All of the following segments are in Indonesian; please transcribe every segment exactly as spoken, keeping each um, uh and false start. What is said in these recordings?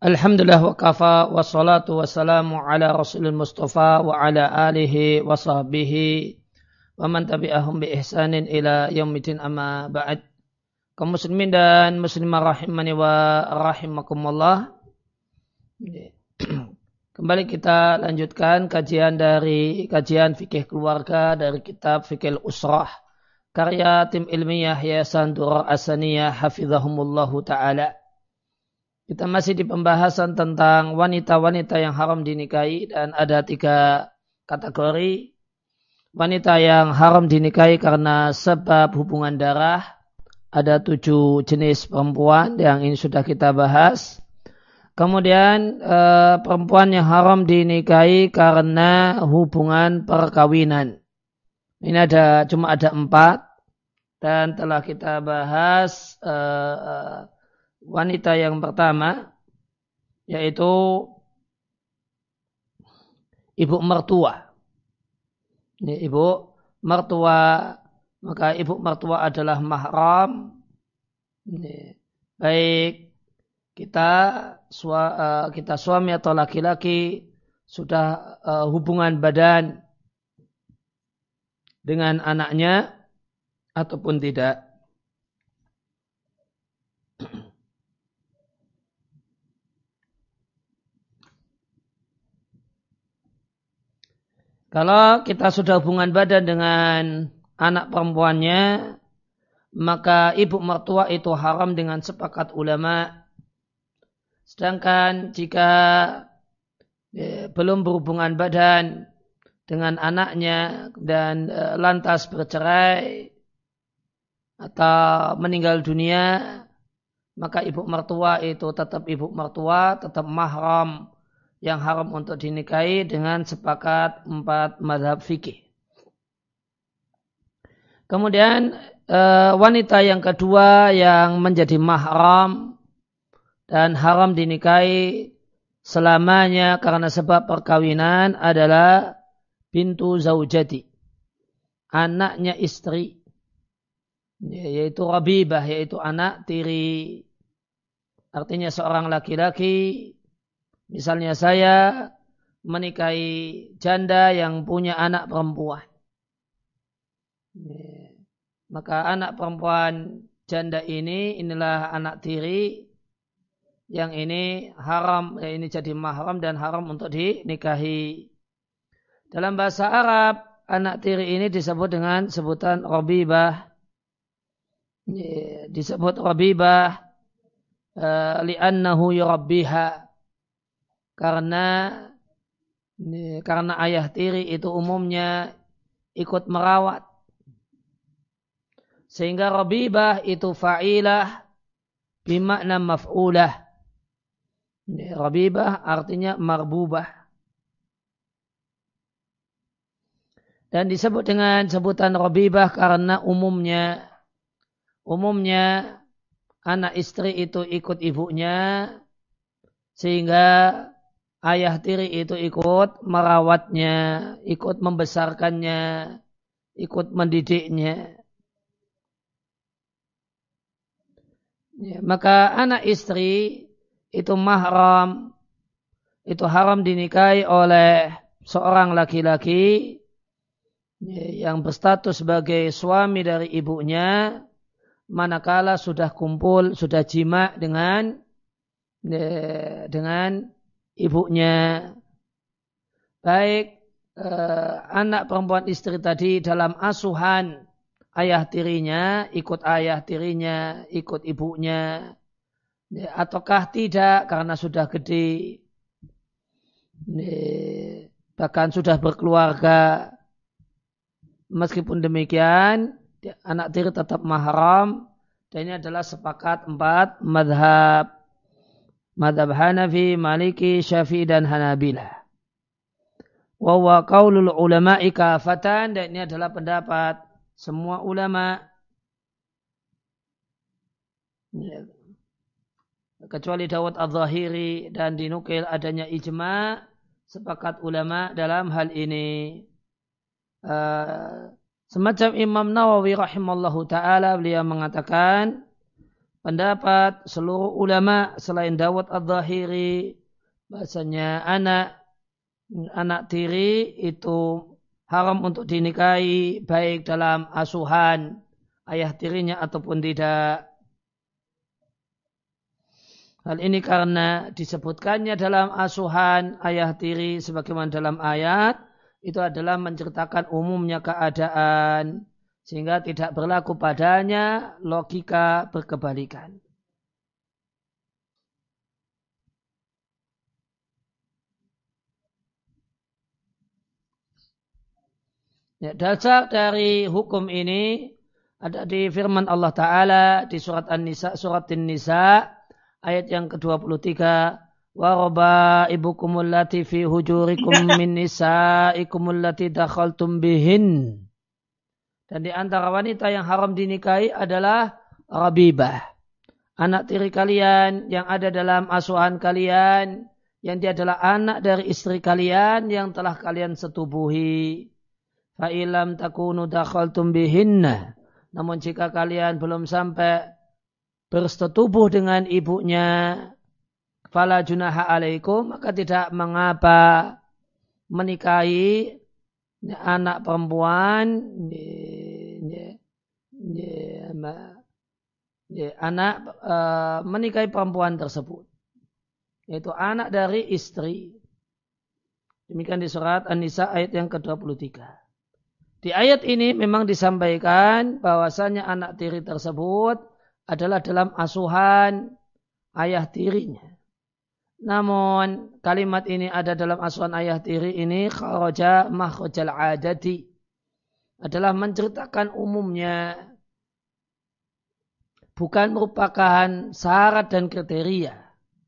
Alhamdulillah wa kafa wa salatu wa salamu ala rasulil mustafa wa ala alihi wa sahbihi wa man tabi'ahum bi ihsanin ila yaumidin amma ba'd. Kaum muslimin dan muslimah rahimani wa rahimakumullah. Kembali kita lanjutkan kajian dari kajian fikih keluarga dari kitab Fikih Usrah karya tim ilmiah Yayasan Durar As-Saniyah hafizahumullahu ta'ala. Kita masih di pembahasan tentang wanita-wanita yang haram dinikahi dan ada tiga kategori. Wanita yang haram dinikahi karena sebab hubungan darah. Ada tujuh jenis perempuan yang ini sudah kita bahas. Kemudian eh, perempuan yang haram dinikahi karena hubungan perkawinan. Ini ada cuma ada empat dan telah kita bahas eh, eh, wanita yang pertama yaitu ibu mertua. Ini ibu mertua, maka ibu mertua adalah mahram. Ini, baik kita kita suami atau laki-laki sudah uh, hubungan badan dengan anaknya ataupun tidak. Kalau kita sudah hubungan badan dengan anak perempuannya, maka ibu mertua itu haram dengan sepakat ulama. Sedangkan jika ya, belum berhubungan badan dengan anaknya dan e, lantas bercerai atau meninggal dunia, maka ibu mertua itu tetap ibu mertua, tetap mahram yang haram untuk dinikahi dengan sepakat empat mazhab fikih. Kemudian wanita yang kedua yang menjadi mahram dan haram dinikahi selamanya karena sebab perkawinan adalah bintu zaujati, anaknya istri, yaitu Rabibah, yaitu anak tiri. Artinya seorang laki-laki, misalnya saya menikahi janda yang punya anak perempuan. Maka anak perempuan janda ini, inilah anak tiri yang ini haram, ini jadi mahram dan haram untuk dinikahi. Dalam bahasa Arab, anak tiri ini disebut dengan sebutan Rabibah. Disebut Rabibah li'annahu yurabbiha. Karena karena ayah tiri itu umumnya ikut merawat. Sehingga Rabibah itu fa'ilah bimakna maf'ulah. Rabibah artinya marbubah. Dan disebut dengan sebutan Rabibah karena umumnya umumnya anak istri itu ikut ibunya sehingga ayah tiri itu ikut merawatnya, ikut membesarkannya, ikut mendidiknya. Ya, maka anak istri itu mahram, itu haram dinikahi oleh seorang laki-laki yang berstatus sebagai suami dari ibunya, manakala sudah kumpul, sudah jima dengan dengan ibunya. Baik eh, anak perempuan istri tadi dalam asuhan ayah tirinya, ikut ayah tirinya, ikut ibunya, ya, ataukah tidak karena sudah gede, ya, bahkan sudah berkeluarga. Meskipun demikian, ya, anak tiri tetap mahram dan ini adalah sepakat empat madhab. Madhab Hanafi, Maliki, Syafi'i dan Hanabilah. Wa huwa qaulul ulama'i kafatan, dan ini adalah pendapat semua ulama. Ya. Kecuali Dawud Al-Zahiri dan dinukil adanya ijma' sepakat ulama dalam hal ini. Uh, semacam Imam Nawawi rahimallahu ta'ala beliau mengatakan pendapat seluruh ulama selain Dawud Adz-Dzahiri bahasanya anak anak tiri itu haram untuk dinikahi baik dalam asuhan ayah tirinya ataupun tidak. Hal ini karena disebutkannya dalam asuhan ayah tiri sebagaimana dalam ayat itu adalah menceritakan umumnya keadaan sehingga tidak berlaku padanya logika berkebalikan. Ya, dasar dari hukum ini ada di firman Allah Ta'ala di surat An-Nisa, surat An-Nisa ayat yang kedua puluh tiga. Wa raba'ibukumul lati fi hujurikum min nisa'ikumul lati dakhaltum bihin. Dan di antara wanita yang haram dinikahi adalah rabibah. Anak tiri kalian yang ada dalam asuhan kalian, yang dia adalah anak dari istri kalian yang telah kalian setubuhi. Fa'ilam takunu dakhaltum bihinna. Namun jika kalian belum sampai bersetubuh dengan ibunya, fala junaha alaikum, maka tidak mengapa menikahi anak perempuan, anak menikahi perempuan tersebut, yaitu anak dari istri. Demikian di surat An-Nisa ayat yang kedua puluh tiga. Di ayat ini memang disampaikan bahwasanya anak tiri tersebut adalah dalam asuhan ayah tirinya. Namun kalimat ini ada dalam asuhan ayah tiri ini kharaja makhrajal adati, adalah menceritakan umumnya, bukan merupakan syarat dan kriteria.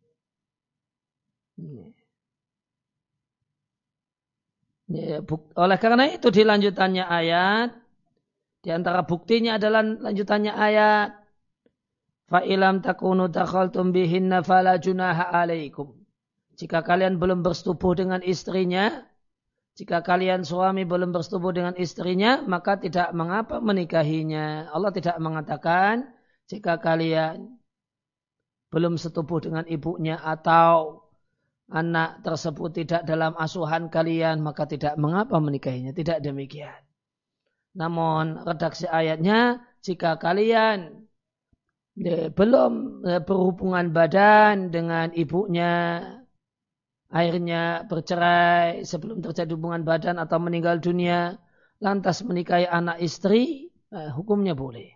Ya, oleh karena itu di lanjutannya ayat, di antara buktinya adalah lanjutannya ayat, fa'ilam takunu dakhaltum bihinna fala junaha alaikum. Jika kalian belum bersetubuh dengan istrinya, jika kalian suami belum bersetubuh dengan istrinya, maka tidak mengapa menikahinya. Allah tidak mengatakan jika kalian belum setubuh dengan ibunya atau anak tersebut tidak dalam asuhan kalian, maka tidak mengapa menikahinya. Tidak demikian. Namun redaksi ayatnya, jika kalian belum berhubungan badan dengan ibunya, akhirnya bercerai sebelum terjadi hubungan badan atau meninggal dunia, lantas menikahi anak istri, hukumnya boleh.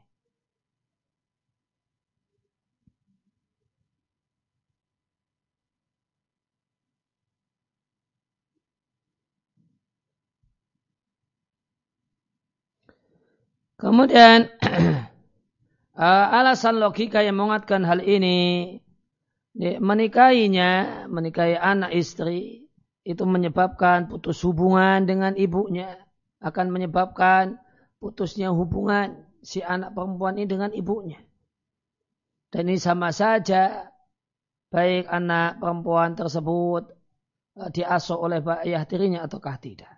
Kemudian alasan logika yang menguatkan hal ini, menikahinya, menikahi anak istri itu menyebabkan putus hubungan dengan ibunya, akan menyebabkan putusnya hubungan si anak perempuan ini dengan ibunya. Dan ini sama saja baik anak perempuan tersebut diasuh oleh ayah tirinya ataukah tidak.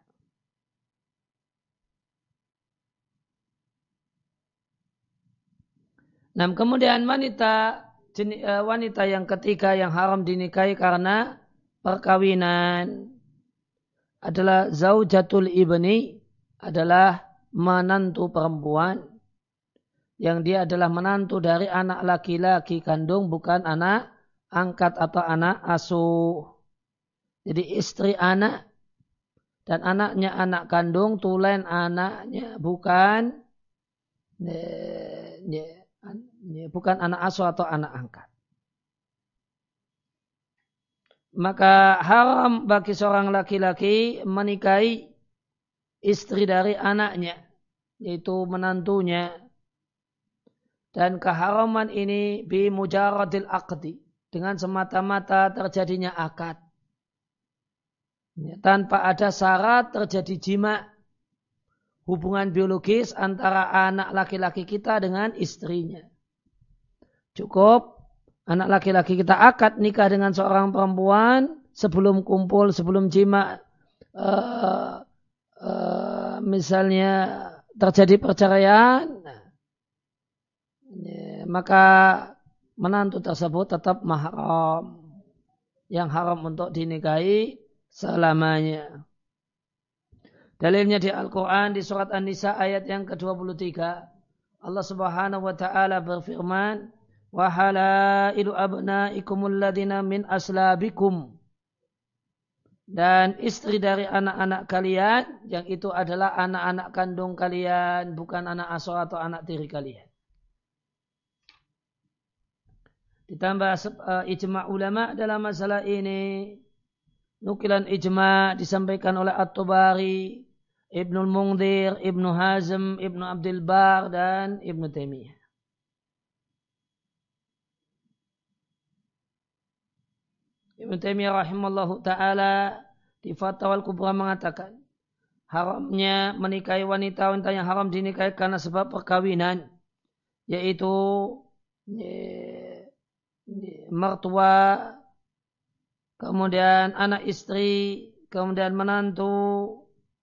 Nah, kemudian wanita wanita yang ketiga yang haram dinikahi karena perkawinan adalah zaujatul ibni, adalah menantu perempuan yang dia adalah menantu dari anak laki-laki kandung, bukan anak angkat atau anak asuh. Jadi istri anak dan anaknya anak kandung, tulen anaknya, bukan bukan anak asuh atau anak angkat. Maka haram bagi seorang laki-laki menikahi istri dari anaknya, yaitu menantunya. Dan keharaman ini bi mujaradil aqdi, dengan semata-mata terjadinya akad, tanpa ada syarat terjadi jima, hubungan biologis antara anak laki-laki kita dengan istrinya. Cukup anak laki-laki kita akad nikah dengan seorang perempuan sebelum kumpul, sebelum jima, uh, uh, misalnya terjadi perceraian, ya, maka menantu tersebut tetap mahram, yang haram untuk dinikahi selamanya. Dalilnya di Al-Quran di surat An-Nisa ayat yang ke dua puluh tiga. Allah Subhanahu wa taala berfirman, "Wa halailu abnaikumul ladina min aslabikum." Dan istri dari anak-anak kalian yang itu adalah anak-anak kandung kalian, bukan anak asuh atau anak tiri kalian. Ditambah uh, ijma' ulama dalam masalah ini. Nukilan ijma' disampaikan oleh At-Tabari, Ibnul Mungdir, Ibnu Hazm, Ibnu Abdul Bar, dan Ibnu Taimiyah. Ibnu Taimiyah rahimallahu ta'ala di Fatwa Al-Kubra mengatakan, haramnya menikahi wanita-wanita yang haram dinikahi karena sebab perkawinan, yaitu mertua, kemudian anak istri, kemudian menantu,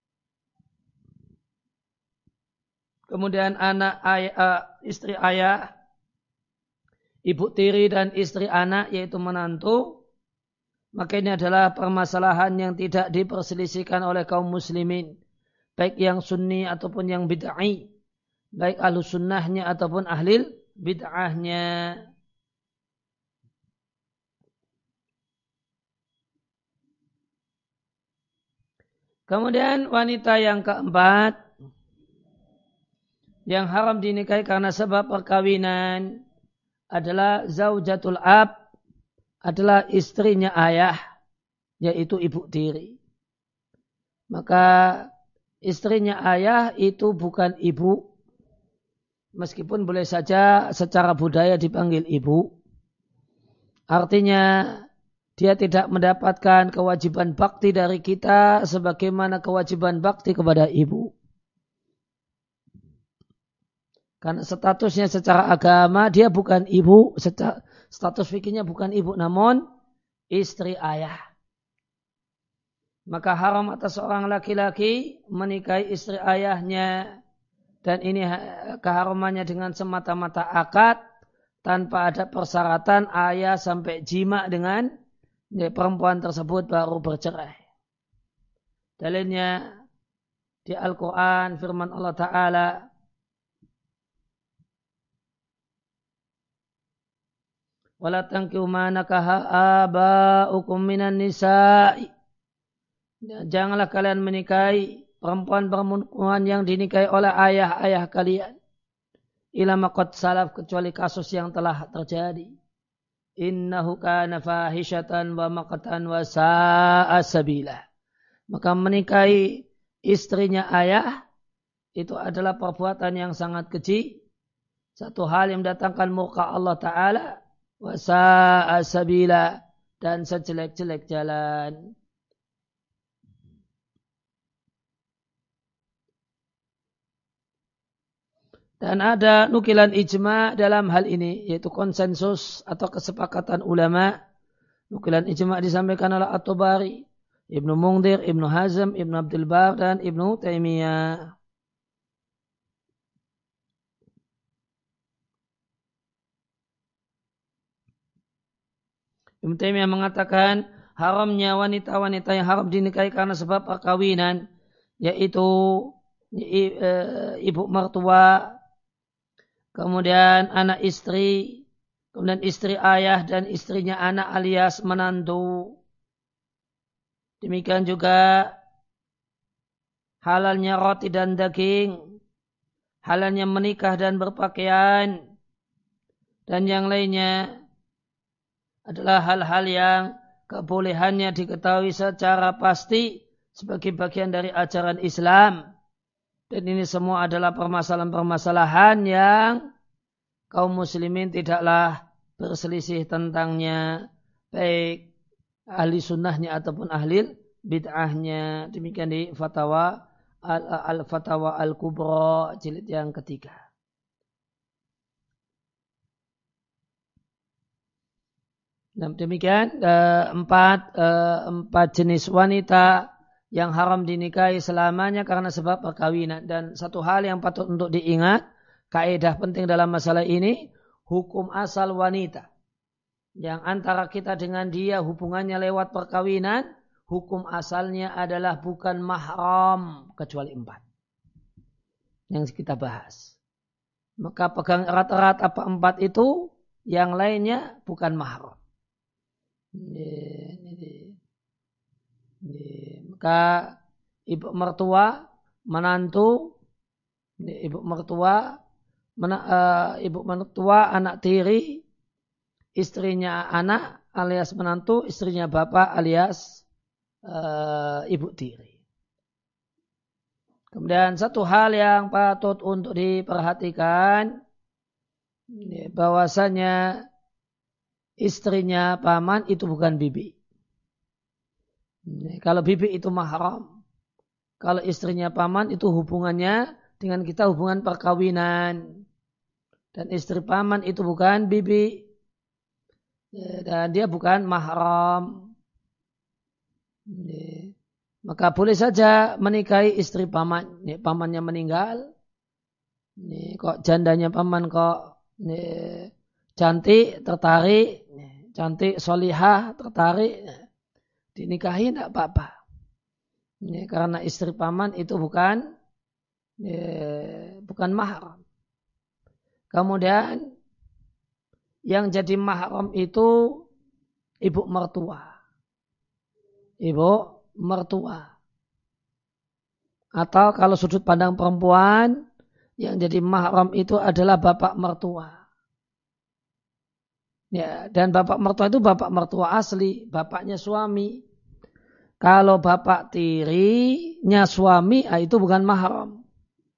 kemudian anak ayah, istri ayah, ibu tiri dan istri anak yaitu menantu. Maka ini adalah permasalahan yang tidak diperselisihkan oleh kaum muslimin, baik yang sunni ataupun yang bid'ah, baik ahlu sunnahnya ataupun ahlil bid'ahnya. Kemudian wanita yang keempat yang haram dinikahi karena sebab perkawinan adalah zaujatul ab, adalah istrinya ayah, yaitu ibu tiri. Maka istrinya ayah itu bukan ibu, meskipun boleh saja secara budaya dipanggil ibu. Artinya dia tidak mendapatkan kewajiban bakti dari kita sebagaimana kewajiban bakti kepada ibu. Karena statusnya secara agama dia bukan ibu, secara, status fikihnya bukan ibu namun istri ayah. Maka haram atas seorang laki-laki menikahi istri ayahnya, dan ini keharamannya dengan semata-mata akad tanpa ada persyaratan ayah sampai jima dengan perempuan tersebut baru bercerai. Dalilnya di Al-Quran firman Allah Ta'ala, wala tankihu ma nakaha aba'ukum minan nisa'i. Janganlah kalian menikahi perempuan-perempuan yang dinikahi oleh ayah-ayah kalian. Ila maqad salaf, kecuali kasus yang telah terjadi. Innahu kana fahishatan wa maqtan wa sa'a sabila. Maka menikahi istrinya ayah itu adalah perbuatan yang sangat keji. Satu hal yang mendatangkan murka Allah Ta'ala. Wasa'a sabila, dan sejelek-jelek jalan. Dan ada nukilan ijma' dalam hal ini, yaitu konsensus atau kesepakatan ulama. Nukilan ijma' disampaikan oleh At-Tabari, Ibnu Mungdir, Ibnu Hazm, Ibnu Abdul Bar, dan Ibnu Taimiyah. Ibnu Taimiyah mengatakan haramnya wanita-wanita yang haram dinikahi karena sebab perkawinan, yaitu ibu mertua, kemudian anak istri, kemudian istri ayah dan istrinya anak alias menantu. Demikian juga halalnya roti dan daging, halalnya menikah dan berpakaian, dan yang lainnya adalah hal-hal yang kebolehannya diketahui secara pasti sebagai bagian dari ajaran Islam. Dan ini semua adalah permasalahan-permasalahan yang kaum muslimin tidaklah berselisih tentangnya, baik ahli sunnahnya ataupun ahli bid'ahnya. Demikian di Fatwa Al-Fatwa Al-Kubra jilid yang ketiga. Dan demikian empat, empat jenis wanita yang haram dinikahi selamanya karena sebab perkawinan. Dan satu hal yang patut untuk diingat, kaidah penting dalam masalah ini, hukum asal wanita yang antara kita dengan dia hubungannya lewat perkawinan, hukum asalnya adalah bukan mahram kecuali empat yang kita bahas. Maka pegang erat-erat apa empat itu, yang lainnya bukan mahram. Maka ibu mertua, menantu, ibu mertua, mena, uh, ibu mertua, anak tiri, istrinya anak alias menantu, istrinya bapak alias uh, ibu tiri. Kemudian satu hal yang patut untuk diperhatikan, bahwasanya istrinya paman itu bukan bibi. Kalau bibi itu mahram. Kalau istrinya paman itu hubungannya dengan kita hubungan perkawinan. Dan istri paman itu bukan bibi. Dan dia bukan mahram. Maka boleh saja menikahi istri paman. Nih, pamannya meninggal. Nih, kok jandanya paman kok nih, cantik, tertarik. Nih, cantik, solihah, tertarik. Nih, dinikahi tidak apa-apa. Nih, karena istri paman itu bukan nih, bukan mahram. Kemudian yang jadi mahram itu ibu mertua. Ibu mertua. Atau kalau sudut pandang perempuan, yang jadi mahram itu adalah bapak mertua. Ya, dan bapak mertua itu bapak mertua asli, bapaknya suami. Kalau bapak tirinya suami, itu bukan mahram.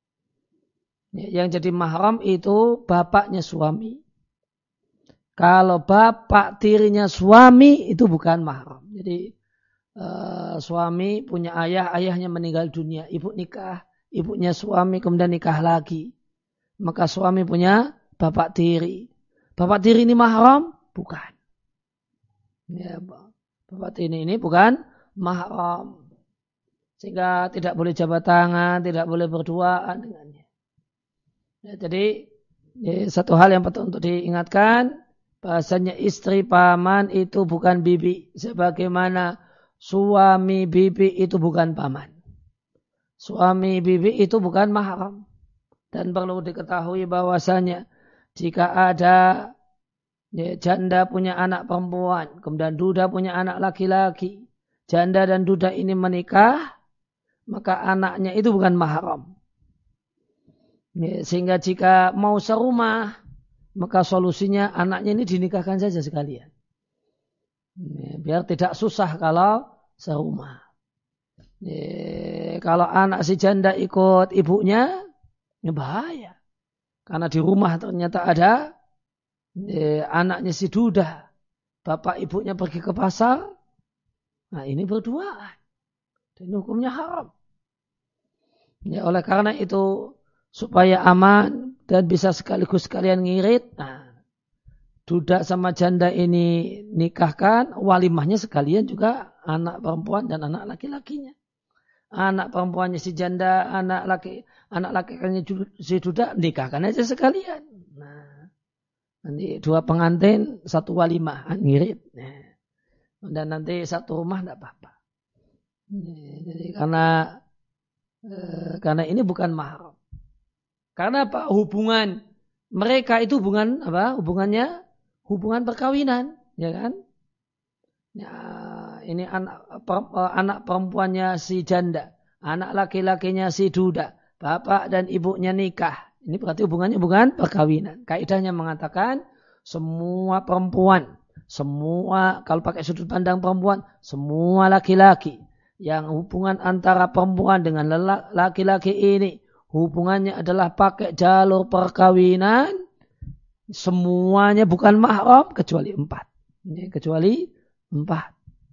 Ya, yang jadi mahram itu bapaknya suami. Kalau bapak tirinya suami, itu bukan mahram. Jadi Uh, suami punya ayah, ayahnya meninggal dunia, ibu nikah, ibunya suami kemudian nikah lagi. Maka suami punya bapak tiri. Bapak tiri ini mahram? Bukan. Ya, bapak tiri ini bukan mahram. Sehingga tidak boleh jabat tangan, tidak boleh berduaan dengannya. Ya, jadi ya, satu hal yang patut untuk diingatkan, bahasanya istri paman itu bukan bibi. Sebagaimana suami bibi itu bukan paman. Suami bibi itu bukan mahram. Dan perlu diketahui bahwasanya jika ada ya, janda punya anak perempuan, kemudian duda punya anak laki-laki, janda dan duda ini menikah, maka anaknya itu bukan mahram. Ya, sehingga jika mau serumah, maka solusinya anaknya ini dinikahkan saja sekalian. Ya, biar tidak susah kalau serumah. Ya, kalau anak si janda ikut ibunya, ya bahaya. Karena di rumah ternyata ada ya, anaknya si duda. Bapak ibunya pergi ke pasar. Nah ini berduaan. Dan hukumnya haram. Ya, oleh karena itu supaya aman dan bisa sekaligus kalian ngirit. Nah, duda sama janda ini nikahkan, walimahnya sekalian juga anak perempuan dan anak laki-lakinya. Anak perempuannya si janda, anak laki, anak laki-lakinya si duda, nikahkan aja sekalian. Nah, nanti dua pengantin, satu walimah, ngirit. Nah, dan nanti satu rumah tidak apa-apa. Jadi karena eh, karena ini bukan mahram. Karena apa? Hubungan mereka itu hubungan apa? Hubungannya hubungan perkawinan, ya kan? Ya, ini anak, per, anak perempuannya si janda, anak laki-lakinya si duda, bapak dan ibunya nikah. Ini berarti hubungannya bukan perkawinan. Kaidahnya mengatakan semua perempuan, semua kalau pakai sudut pandang perempuan, semua laki-laki yang hubungan antara perempuan dengan laki-laki ini hubungannya adalah pakai jalur perkawinan. Semuanya bukan mahram kecuali empat. Ini kecuali empat.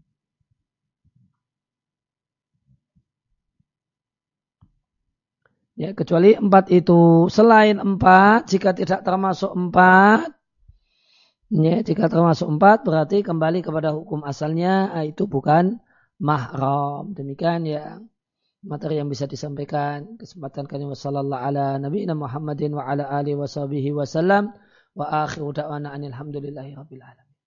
Ya, kecuali empat itu. Selain empat, jika tidak termasuk empat, ya, jika termasuk empat berarti kembali kepada hukum asalnya, itu bukan mahram. Demikian ya materi yang bisa disampaikan. Kesempatan kami sallallahu ala nabiyina Muhammadin wa ala alihi wa sahbihi wasallam. Wa akhiru da'wana alhamdulillahi rabbil alamin.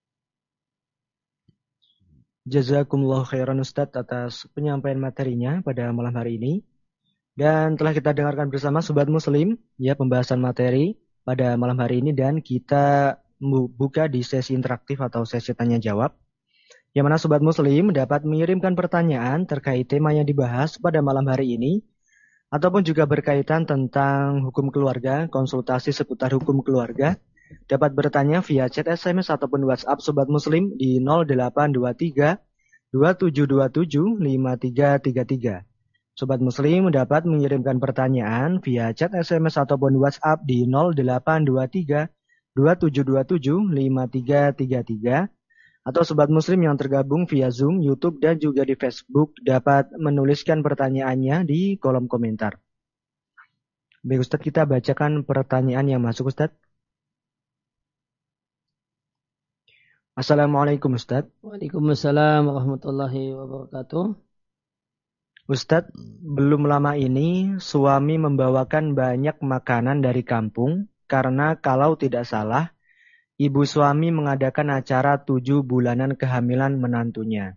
Jazakumullah khairan Ustadz atas penyampaian materinya pada malam hari ini. Dan telah kita dengarkan bersama Sobat Muslim ya pembahasan materi pada malam hari ini, dan kita buka di sesi interaktif atau sesi tanya jawab. Yang mana Sobat Muslim dapat mengirimkan pertanyaan terkait tema yang dibahas pada malam hari ini, ataupun juga berkaitan tentang hukum keluarga, konsultasi seputar hukum keluarga, dapat bertanya via chat S M S ataupun WhatsApp Sobat Muslim di nol delapan dua tiga dua tujuh dua tujuh lima tiga tiga tiga. Sobat Muslim dapat mengirimkan pertanyaan via chat S M S ataupun WhatsApp di nol delapan dua tiga dua tujuh dua tujuh lima tiga tiga tiga. Atau Sobat Muslim yang tergabung via Zoom, YouTube, dan juga di Facebook dapat menuliskan pertanyaannya di kolom komentar. Baik Ustadz, kita bacakan pertanyaan yang masuk Ustadz. Assalamualaikum Ustadz. Waalaikumsalam warahmatullahi wabarakatuh. Ustadz, belum lama ini suami membawakan banyak makanan dari kampung karena kalau tidak salah, ibu suami mengadakan acara tujuh bulanan kehamilan menantunya.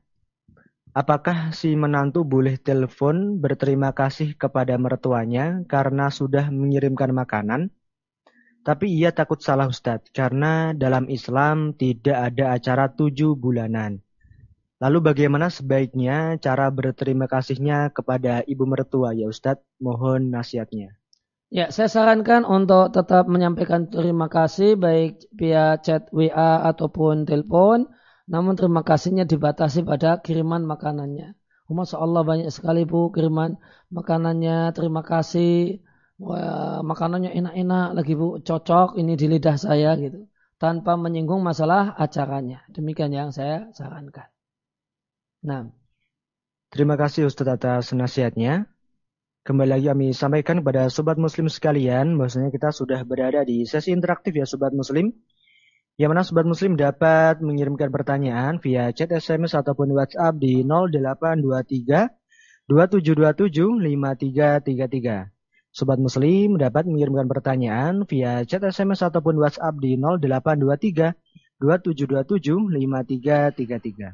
Apakah si menantu boleh telepon berterima kasih kepada mertuanya karena sudah mengirimkan makanan? Tapi ia takut salah Ustadz, karena dalam Islam tidak ada acara tujuh bulanan. Lalu bagaimana sebaiknya cara berterima kasihnya kepada ibu mertua ya Ustadz? Mohon nasihatnya. Ya, saya sarankan untuk tetap menyampaikan terima kasih baik via chat W A ataupun telepon. Namun terima kasihnya dibatasi pada kiriman makanannya. Oh, Masya Allah banyak sekali Bu kiriman makanannya. Terima kasih. Wah, makanannya enak-enak lagi Bu. Cocok ini di lidah saya gitu. Tanpa menyinggung masalah acaranya. Demikian yang saya sarankan. Nah. Terima kasih Ustadz atas nasihatnya. Kembali lagi kami sampaikan kepada Sobat Muslim sekalian, bahwasanya kita sudah berada di sesi interaktif ya Sobat Muslim, yang mana Sobat Muslim dapat mengirimkan pertanyaan via chat S M S ataupun WhatsApp di nol delapan dua tiga dua tujuh dua tujuh lima tiga tiga tiga. Sobat Muslim dapat mengirimkan pertanyaan via chat S M S ataupun WhatsApp di nol delapan dua tiga dua tujuh dua tujuh lima tiga tiga tiga.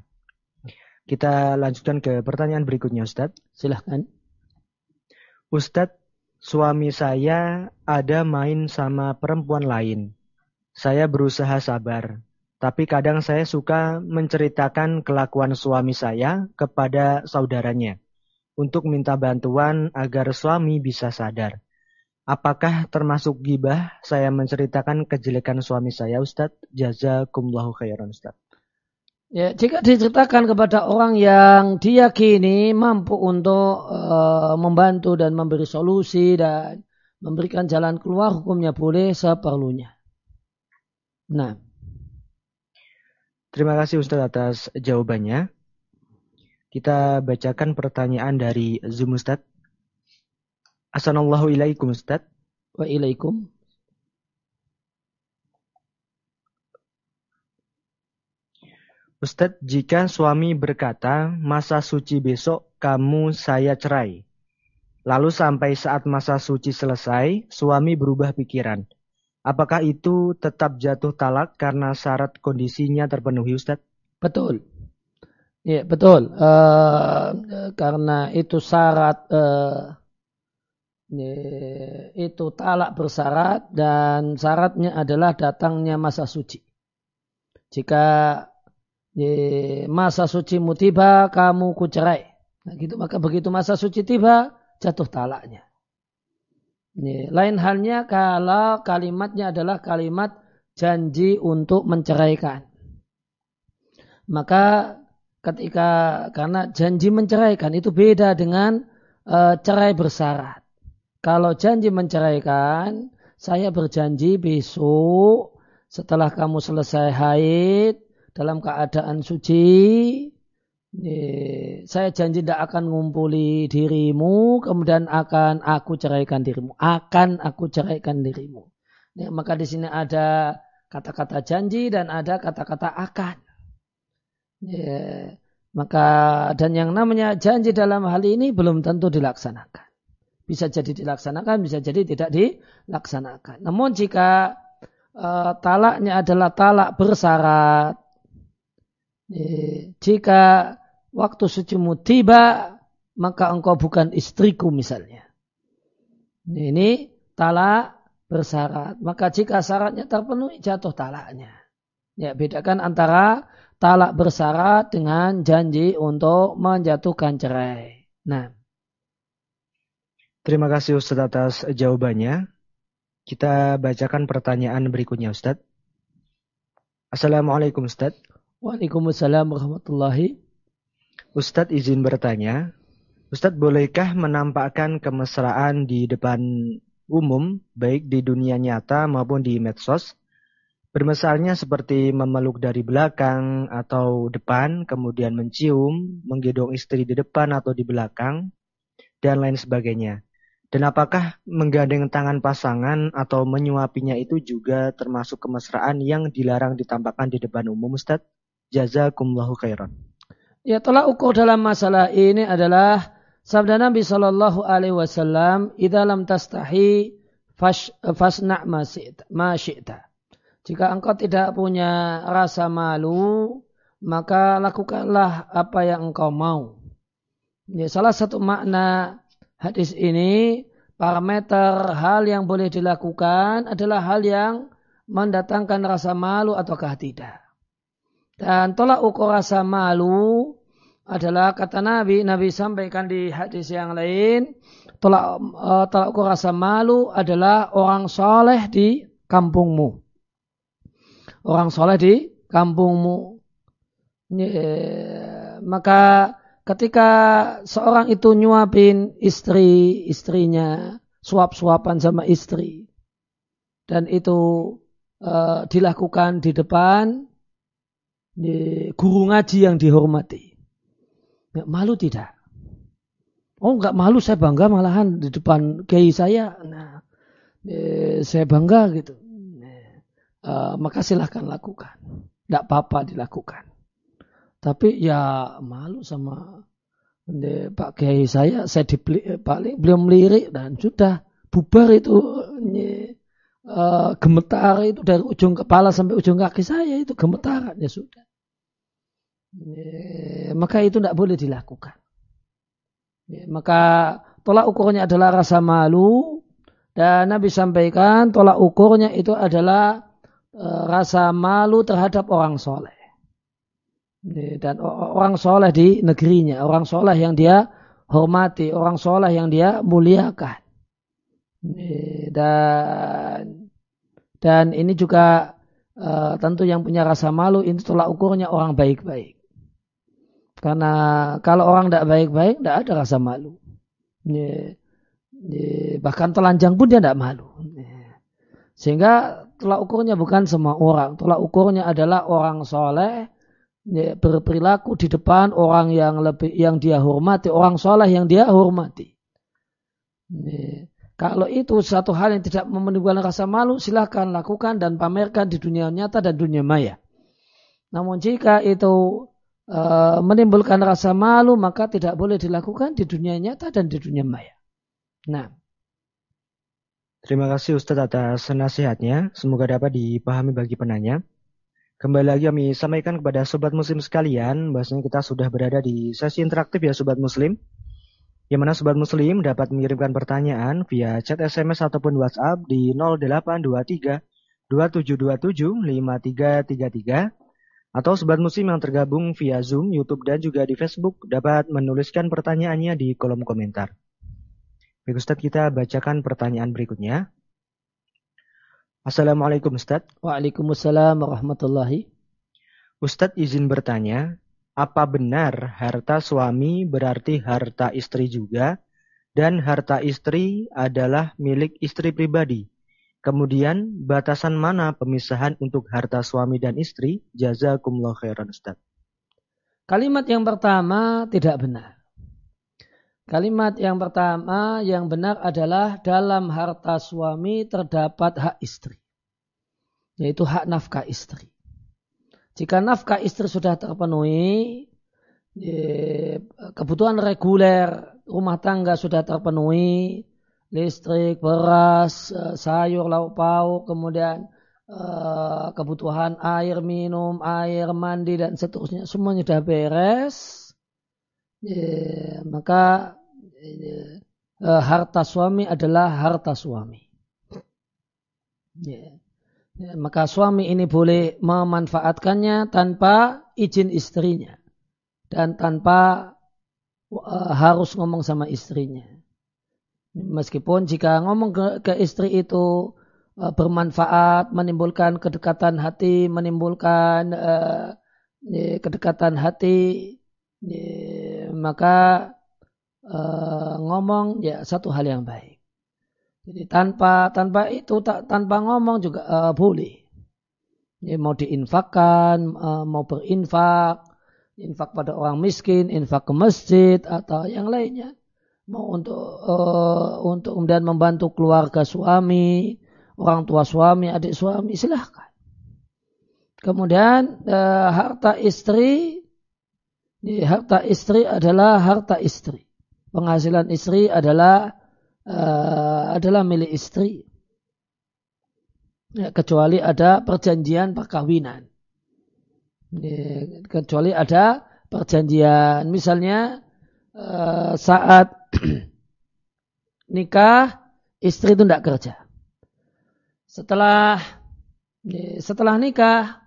Kita lanjutkan ke pertanyaan berikutnya Ustadz. Silahkan. Ustadz, suami saya ada main sama perempuan lain. Saya berusaha sabar, tapi kadang saya suka menceritakan kelakuan suami saya kepada saudaranya untuk minta bantuan agar suami bisa sadar. Apakah termasuk ghibah saya menceritakan kejelekan suami saya Ustadz? Jazakumullahu khairan Ustadz. Ya, jika diceritakan kepada orang yang diyakini mampu untuk uh, membantu dan memberi solusi dan memberikan jalan keluar, hukumnya boleh seperlunya. Nah. Terima kasih Ustaz atas jawabannya. Kita bacakan pertanyaan dari Zoom Ustaz. Assalamualaikum ilaikum Ustaz. Wa ilaikum. Ustadz, jika suami berkata, masa suci besok kamu saya cerai. Lalu sampai saat masa suci selesai, suami berubah pikiran. Apakah itu tetap jatuh talak karena syarat kondisinya terpenuhi Ustadz? Betul. Ya, betul. Uh, karena itu syarat, uh, itu talak bersyarat dan syaratnya adalah datangnya masa suci. Jika masa sucimu tiba, kamu kucerai. Nah, gitu, maka begitu masa suci tiba, jatuh talaknya. Ini, lain halnya kalau kalimatnya adalah kalimat janji untuk menceraikan. Maka ketika karena janji menceraikan itu beda dengan e, cerai bersyarat. Kalau janji menceraikan, saya berjanji besok setelah kamu selesai haid dalam keadaan suci, saya janji tidak akan ngumpuli dirimu, kemudian akan aku ceraikan dirimu. Akan aku ceraikan dirimu. Ya, maka di sini ada kata-kata janji dan ada kata-kata akan. Ya, maka dan yang namanya janji dalam hal ini belum tentu dilaksanakan. Bisa jadi dilaksanakan, bisa jadi tidak dilaksanakan. Namun jika uh, talaknya adalah talak bersyarat. Jika waktu sucimu tiba, maka engkau bukan istriku misalnya. Ini talak bersyarat. Maka jika syaratnya terpenuhi, jatuh talaknya. Ya, bedakan antara talak bersyarat dengan janji untuk menjatuhkan cerai. Nah. Terima kasih Ustaz atas jawabannya. Kita bacakan pertanyaan berikutnya Ustaz. Assalamualaikum Ustaz. Waalaikumsalam warahmatullahi. Ustadz izin bertanya, Ustadz bolehkah menampakkan kemesraan di depan umum, baik di dunia nyata maupun di medsos? Bermesranya seperti memeluk dari belakang atau depan, kemudian mencium, menggendong istri di depan atau di belakang, dan lain sebagainya. Dan apakah menggandeng tangan pasangan atau menyuapinya itu juga termasuk kemesraan yang dilarang ditampakkan di depan umum Ustadz? Jazakumullahu khairan. Ya, tolak ukur dalam masalah ini adalah sabda Nabi Shallallahu Alaihi Wasallam, "Idza lam tastahi fasna' ma syi'ta." Jika engkau tidak punya rasa malu, maka lakukanlah apa yang engkau mau. Ya, salah satu makna hadis ini, parameter hal yang boleh dilakukan adalah hal yang mendatangkan rasa malu ataukah tidak. Dan tolak ukur rasa malu adalah kata Nabi, Nabi sampaikan di hadis yang lain, tolak, uh, tolak ukur rasa malu adalah orang soleh di kampungmu. Orang soleh di kampungmu. Eh, maka ketika seorang itu nyuapin istri, istrinya, suap-suapan sama istri, dan itu uh, dilakukan di depan guru ngaji yang dihormati. Nggak malu tidak? Oh nggak malu, saya bangga malahan di depan kiai saya. Nah, eh, saya bangga gitu. Uh, maka silahkan lakukan. Nggak apa-apa dilakukan. Tapi ya malu sama eh, Pak kiai saya, saya dibeli, paling beliau melirik dan sudah bubar itu. Eh, uh, gemetar itu dari ujung kepala sampai ujung kaki saya itu gemetaran ya sudah. Ya, maka itu tidak boleh dilakukan. Ya, maka tolak ukurnya adalah rasa malu, dan Nabi sampaikan tolak ukurnya itu adalah e, rasa malu terhadap orang soleh. Ya, dan orang soleh di negerinya, orang soleh yang dia hormati, orang soleh yang dia muliakan. Ya, dan dan ini e, tentu yang punya rasa malu ini tolak ukurnya orang baik-baik. Karena kalau orang tidak baik-baik, tidak ada rasa malu. Ya, ya, bahkan telanjang pun dia tidak malu. Ya. Sehingga tolak ukurnya bukan semua orang. Tolak ukurnya adalah orang soleh, ya, berperilaku di depan orang yang lebih yang dia hormati, orang soleh yang dia hormati. Ya. Kalau itu satu hal yang tidak menimbulkan rasa malu, silakan lakukan dan pamerkan di dunia nyata dan dunia maya. Namun jika itu Uh, menimbulkan rasa malu, maka tidak boleh dilakukan di dunia nyata dan di dunia maya. Nah, terima kasih Ustadz atas nasihatnya. Semoga dapat dipahami bagi penanya. Kembali lagi kami sampaikan kepada sobat muslim sekalian, bahwasanya kita sudah berada di sesi interaktif ya sobat muslim, yang mana sobat muslim dapat mengirimkan pertanyaan via chat S M S ataupun WhatsApp di nol delapan dua tiga dua tujuh dua tujuh lima tiga tiga tiga. Atau sobat muslim yang tergabung via Zoom, YouTube, dan juga di Facebook dapat menuliskan pertanyaannya di kolom komentar. Baik Ustadz, kita bacakan pertanyaan berikutnya. Assalamualaikum Ustadz. Waalaikumsalam warahmatullahi. Ustadz izin bertanya, apa benar harta suami berarti harta istri juga, dan harta istri adalah milik istri pribadi? Kemudian batasan mana pemisahan untuk harta suami dan istri? Jazakumullah khairan Ustaz. Kalimat yang pertama tidak benar. Kalimat yang pertama yang benar adalah dalam harta suami terdapat hak istri. Yaitu hak nafkah istri. Jika nafkah istri sudah terpenuhi, kebutuhan reguler rumah tangga sudah terpenuhi, listrik, beras, sayur, lauk pauk, kemudian uh, kebutuhan air minum, air mandi dan seterusnya semuanya sudah beres, ya, maka ya, uh, harta suami adalah harta suami. Ya. Ya, maka suami ini boleh memanfaatkannya tanpa izin istrinya dan tanpa uh, harus ngomong sama istrinya. Meskipun jika ngomong ke, ke istri itu uh, bermanfaat, menimbulkan kedekatan hati, menimbulkan uh, ya, kedekatan hati, ya, maka uh, ngomong ya satu hal yang baik. Jadi tanpa tanpa itu tanpa ngomong juga uh, boleh. Ya, mau diinfakkan, uh, mau berinfak, infak pada orang miskin, infak ke masjid atau yang lainnya. Mau untuk uh, untuk kemudian membantu keluarga suami, orang tua suami, adik suami, silahkan. Kemudian uh, harta istri, ya, harta istri adalah harta istri. Penghasilan istri adalah Uh, adalah milik istri, ya, kecuali ada perjanjian perkawinan, ya, kecuali ada perjanjian, misalnya uh, saat nikah istri itu tidak kerja, setelah ya, setelah nikah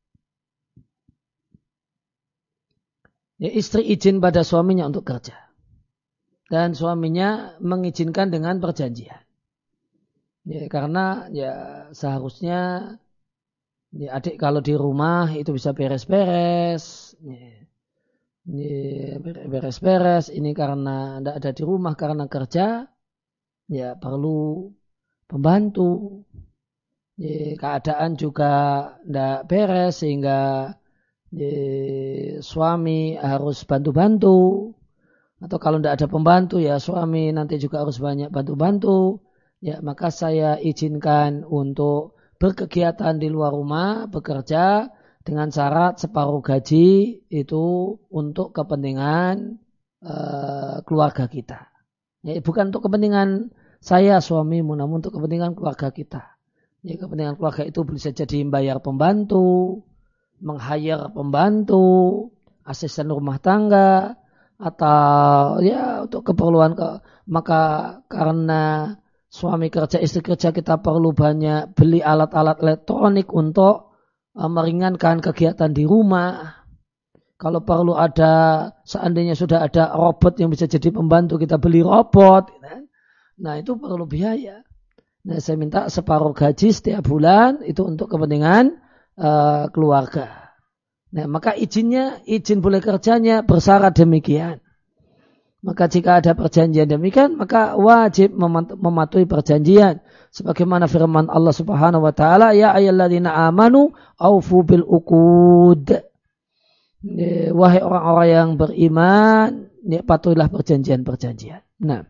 ya, istri izin pada suaminya untuk kerja. Dan suaminya mengizinkan dengan perjanjian. Ya, karena ya seharusnya ya, adik kalau di rumah itu bisa beres-beres. Ya, ya, beres-beres. Ini karena tidak ada di rumah karena kerja. Ya perlu pembantu. Ya, keadaan juga tidak beres sehingga ya, suami harus bantu-bantu. Atau kalau tidak ada pembantu ya suami nanti juga harus banyak bantu-bantu. Ya maka saya izinkan untuk berkegiatan di luar rumah, bekerja dengan syarat separuh gaji itu untuk kepentingan uh, keluarga kita. Ya, bukan untuk kepentingan saya suamimu, namun untuk kepentingan keluarga kita. Ya, kepentingan keluarga itu bisa jadi membayar pembantu, meng-hire pembantu, asisten rumah tangga, atau ya untuk keperluan ke, maka karena suami kerja istri kerja kita perlu banyak beli alat-alat elektronik untuk uh, meringankan kegiatan di rumah. Kalau perlu ada seandainya sudah ada robot yang bisa jadi pembantu kita beli robot, nah itu perlu biaya. Nah saya minta separuh gaji setiap bulan itu untuk kepentingan uh, keluarga. Nah, maka izinnya, izin boleh kerjanya bersyarat demikian. Maka jika ada perjanjian demikian, maka wajib mematuhi perjanjian. Sebagaimana firman Allah Subhanahu wa taala, ya ayyuhalladzina amanu aufu bil uqud. Wahai orang-orang yang beriman, patuhilah perjanjian-perjanjian. Nah.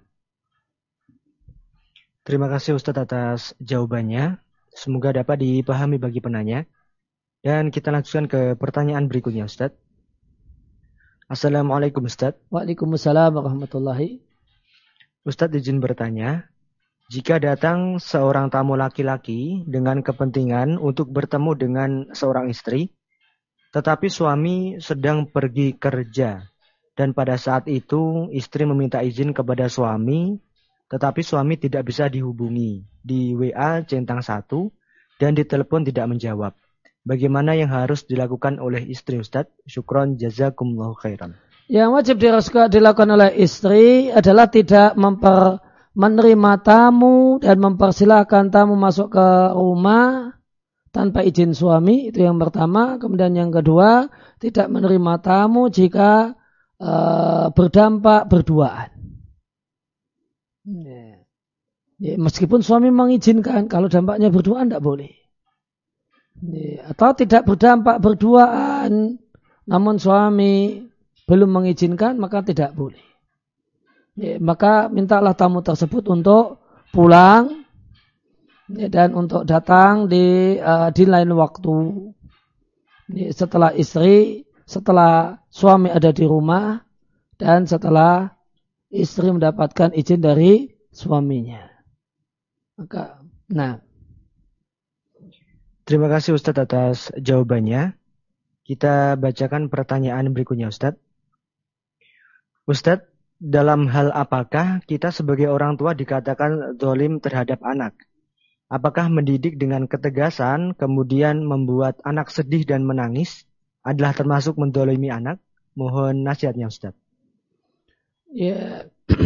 Terima kasih Ustadz atas jawabannya. Semoga dapat dipahami bagi penanya. Dan kita lanjutkan ke pertanyaan berikutnya Ustaz. Assalamualaikum Ustaz. Waalaikumsalam warahmatullahi. Ustaz izin bertanya, jika datang seorang tamu laki-laki dengan kepentingan untuk bertemu dengan seorang istri, tetapi suami sedang pergi kerja, dan pada saat itu istri meminta izin kepada suami, tetapi suami tidak bisa dihubungi, di W A centang satu, dan ditelepon tidak menjawab. Bagaimana yang harus dilakukan oleh istri Ustaz? Syukron jazakumullahu khairan. Yang wajib dilakukan oleh istri adalah tidak memper, menerima tamu dan mempersilahkan tamu masuk ke rumah tanpa izin suami. Itu yang pertama. Kemudian yang kedua, tidak menerima tamu jika uh, berdampak berduaan. Ya, meskipun suami mengizinkan, kalau dampaknya berduaan tidak boleh. Atau tidak berdampak berduaan namun suami belum mengizinkan maka tidak boleh. Ya, maka mintalah tamu tersebut untuk pulang ya, dan untuk datang di uh, di lain waktu ya, setelah istri setelah suami ada di rumah dan setelah istri mendapatkan izin dari suaminya. Maka nah Terima kasih Ustadz atas jawabannya. Kita bacakan pertanyaan berikutnya Ustadz. Ustadz, dalam hal apakah kita sebagai orang tua dikatakan zalim terhadap anak? Apakah mendidik dengan ketegasan kemudian membuat anak sedih dan menangis adalah termasuk menzalimi anak? Mohon nasihatnya Ustadz. Ya.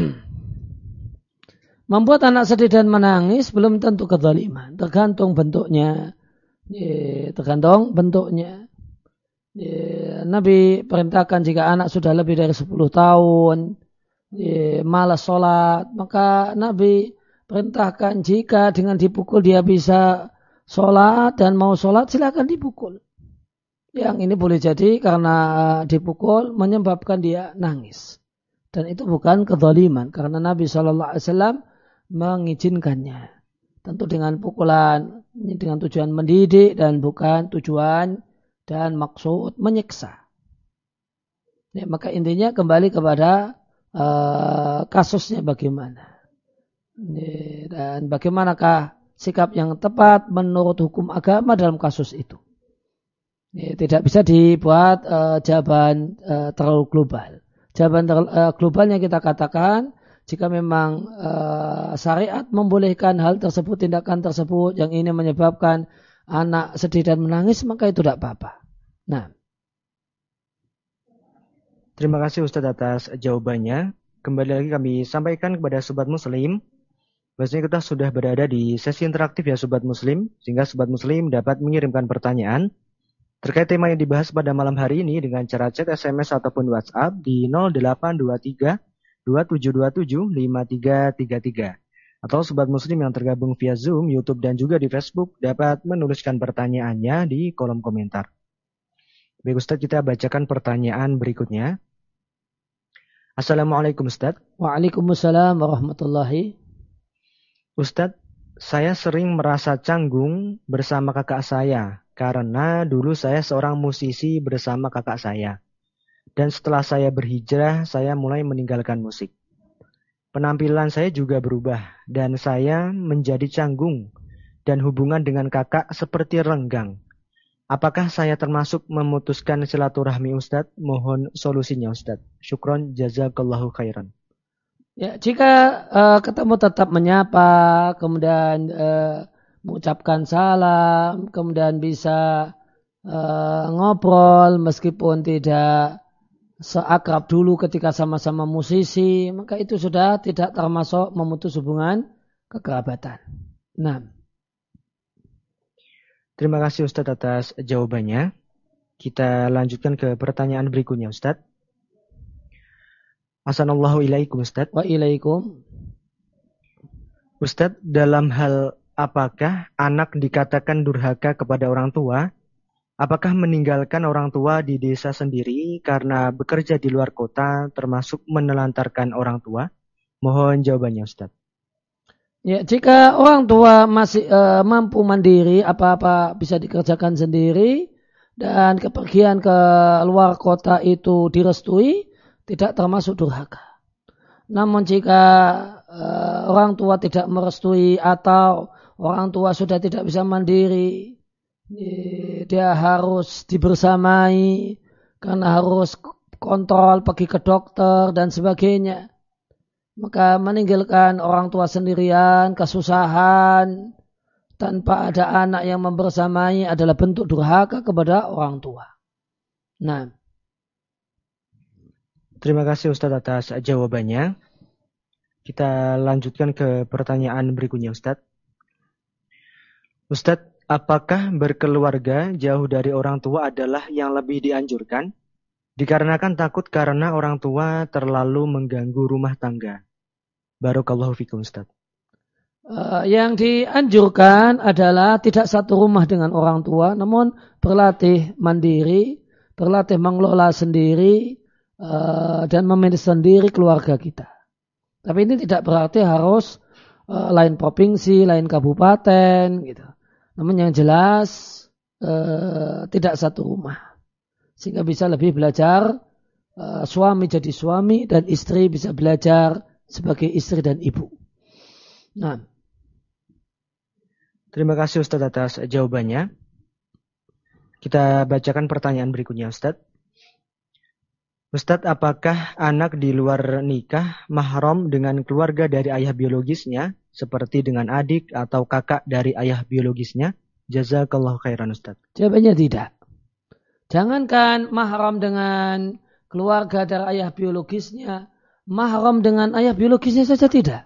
Membuat anak sedih dan menangis belum tentu kezaliman, tergantung bentuknya. Ya, tergantung bentuknya. Ya, Nabi perintahkan jika anak sudah lebih dari sepuluh tahun, ya, malas sholat, maka Nabi perintahkan jika dengan dipukul dia bisa sholat dan mau sholat silakan dipukul. Yang ini boleh jadi karena dipukul menyebabkan dia nangis. Dan itu bukan kezaliman karena Nabi shallallahu alaihi wasallam mengizinkannya. Tentu dengan pukulan, dengan tujuan mendidik dan bukan tujuan dan maksud menyiksa. Ya, maka intinya kembali kepada uh, kasusnya bagaimana. Ya, dan bagaimanakah sikap yang tepat menurut hukum agama dalam kasus itu. Ya, tidak bisa dibuat uh, jawaban uh, terlalu global. Jawaban ter, uh, globalnya kita katakan, jika memang uh, syariat membolehkan hal tersebut, tindakan tersebut yang ini menyebabkan anak sedih dan menangis, maka itu tidak apa-apa. Nah, terima kasih Ustadz atas jawabannya. Kembali lagi kami sampaikan kepada Sobat Muslim, bahwasanya kita sudah berada di sesi interaktif ya Sobat Muslim, sehingga Sobat Muslim dapat mengirimkan pertanyaan terkait tema yang dibahas pada malam hari ini dengan cara chat, S M S ataupun WhatsApp di nol delapan dua tiga dua tujuh dua tujuh lima tiga tiga tiga. Atau Sobat Muslim yang tergabung via Zoom, YouTube dan juga di Facebook dapat menuliskan pertanyaannya di kolom komentar. Baik Ustadz, kita bacakan pertanyaan berikutnya. Assalamualaikum Ustadz. Waalaikumsalam warahmatullahi. Ustadz, saya sering merasa canggung bersama kakak saya karena dulu saya seorang musisi bersama kakak saya. Dan setelah saya berhijrah, saya mulai meninggalkan musik. Penampilan saya juga berubah dan saya menjadi canggung dan hubungan dengan kakak seperti renggang. Apakah saya termasuk memutuskan silaturahmi Ustadz? Mohon solusinya Ustadz. Syukron jazakallahu khairan. Ya, jika uh, ketemu tetap menyapa, kemudian uh, mengucapkan salam, kemudian bisa uh, ngobrol meskipun tidak seakrab dulu ketika sama-sama musisi, maka itu sudah tidak termasuk memutus hubungan kekerabatan. Nah. Terima kasih Ustadz atas jawabannya. Kita lanjutkan ke pertanyaan berikutnya Ustadz. Assalamualaikum ilaikum Ustadz. Wa ilaikum. Ustadz, dalam hal apakah anak dikatakan durhaka kepada orang tua? Apakah meninggalkan orang tua di desa sendiri karena bekerja di luar kota termasuk menelantarkan orang tua? Mohon jawabannya Ustadz. Ya, jika orang tua masih uh, mampu mandiri, apa-apa bisa dikerjakan sendiri dan kepergian ke luar kota itu direstui, tidak termasuk durhaka. Namun jika uh, orang tua tidak merestui atau orang tua sudah tidak bisa mandiri, dia harus dibersamai karena harus kontrol, pergi ke dokter dan sebagainya. Maka meninggalkan orang tua sendirian, kesusahan, tanpa ada anak yang membersamai adalah bentuk durhaka kepada orang tua. Nah. Terima kasih Ustadz atas jawabannya. Kita lanjutkan ke pertanyaan berikutnya Ustadz. Ustadz, apakah berkeluarga jauh dari orang tua adalah yang lebih dianjurkan? Dikarenakan takut karena orang tua terlalu mengganggu rumah tangga. Barakallahu fikum Ustaz. Uh, yang dianjurkan adalah tidak satu rumah dengan orang tua, namun berlatih mandiri, berlatih mengelola sendiri, uh, dan memanage sendiri keluarga kita. Tapi ini tidak berarti harus uh, lain provinsi, lain kabupaten, gitu. Namun yang jelas uh, tidak satu rumah. Sehingga bisa lebih belajar uh, suami jadi suami dan istri bisa belajar sebagai istri dan ibu. Nah. Terima kasih Ustaz atas jawabannya. Kita bacakan pertanyaan berikutnya, Ustaz. Ustaz, apakah anak di luar nikah mahram dengan keluarga dari ayah biologisnya, seperti dengan adik atau kakak dari ayah biologisnya? Jazakallahu khairan, Ustaz. Jawabannya tidak. Jangankan mahram dengan keluarga dari ayah biologisnya, mahram dengan ayah biologisnya saja tidak.